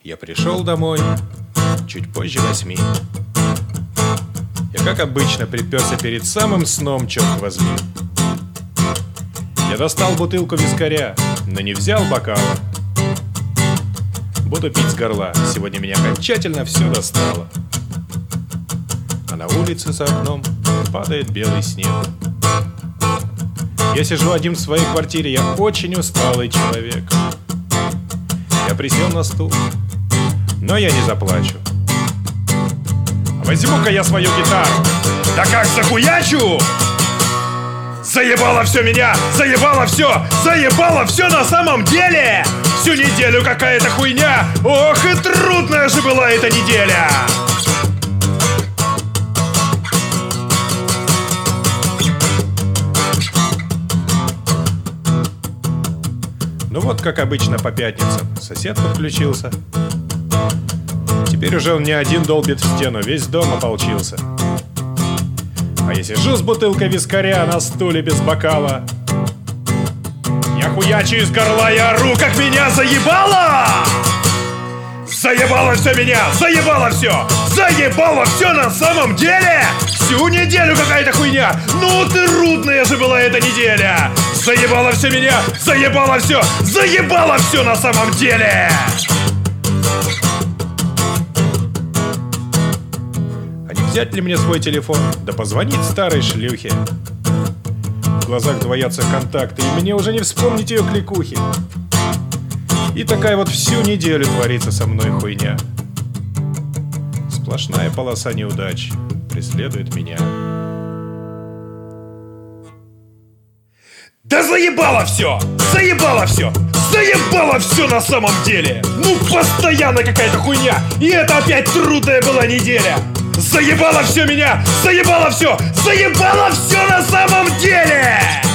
Я пришел домой чуть позже 8. Я, как обычно, приперся перед самым сном, черт возьми. Я достал бутылку вискаря, но не взял бокала. Буду пить с горла, сегодня меня окончательно все достало. А на улице за окном падает белый снег. Я сижу один в своей квартире, я очень усталый человек. Я присел на стул, но я не заплачу. Возьму-ка я свою гитару, да как захуячу! Заебало все меня, заебало все на самом деле! Всю неделю какая-то хуйня, ох и трудная же была эта неделя! Ну вот, как обычно по пятницам, сосед подключился. Теперь уже он не один долбит в стену, весь дом ополчился. А я сижу с бутылкой вискаря на стуле без бокала. Я хуячу из горла, я ору, как меня заебало! Заебало все меня, заебало все на самом деле! Всю неделю какая-то хуйня, ну трудная же была эта неделя! Заебало все меня, заебало все на самом деле! А не взять ли мне свой телефон, да позвонить старой шлюхе? В глазах двоятся контакты, и мне уже не вспомнить ее кликухи. И такая вот всю неделю творится со мной хуйня. Сплошная полоса неудач преследует меня. Да заебало все на самом деле! Ну постоянно какая-то хуйня, и это опять трудная была неделя! Заебало все меня, заебало все на самом деле!